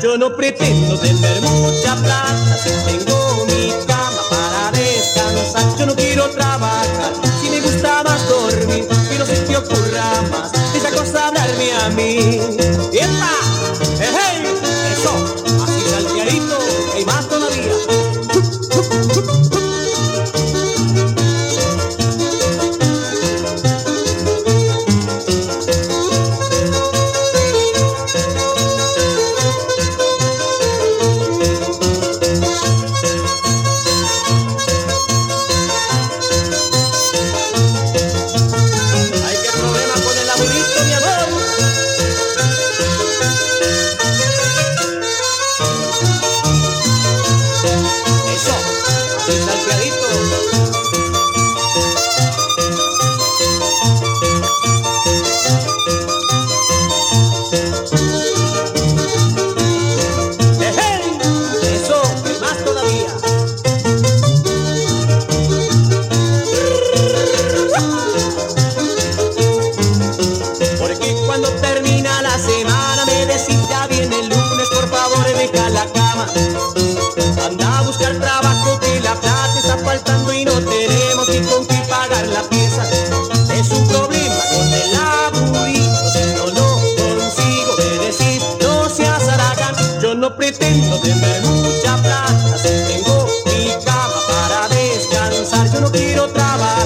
Yo no pretendo tener mucha plata, si tengo mi cama para descansar. Yo no quiero trabajar, si me gusta más dormir, y no se te ocurra más esa cosa hablarme a mí. ¡Epa! ¡Hey! Eso, así salteadito, hay más todavía. Anda a buscar trabajo que la plata está faltando y no tenemos ni con qué pagar la pieza. Es un problema con el aburrido, si no lo consigo de decir, no seas haragán. Yo no pretendo tener mucha plata, si tengo mi cama para descansar. Yo no quiero trabajar.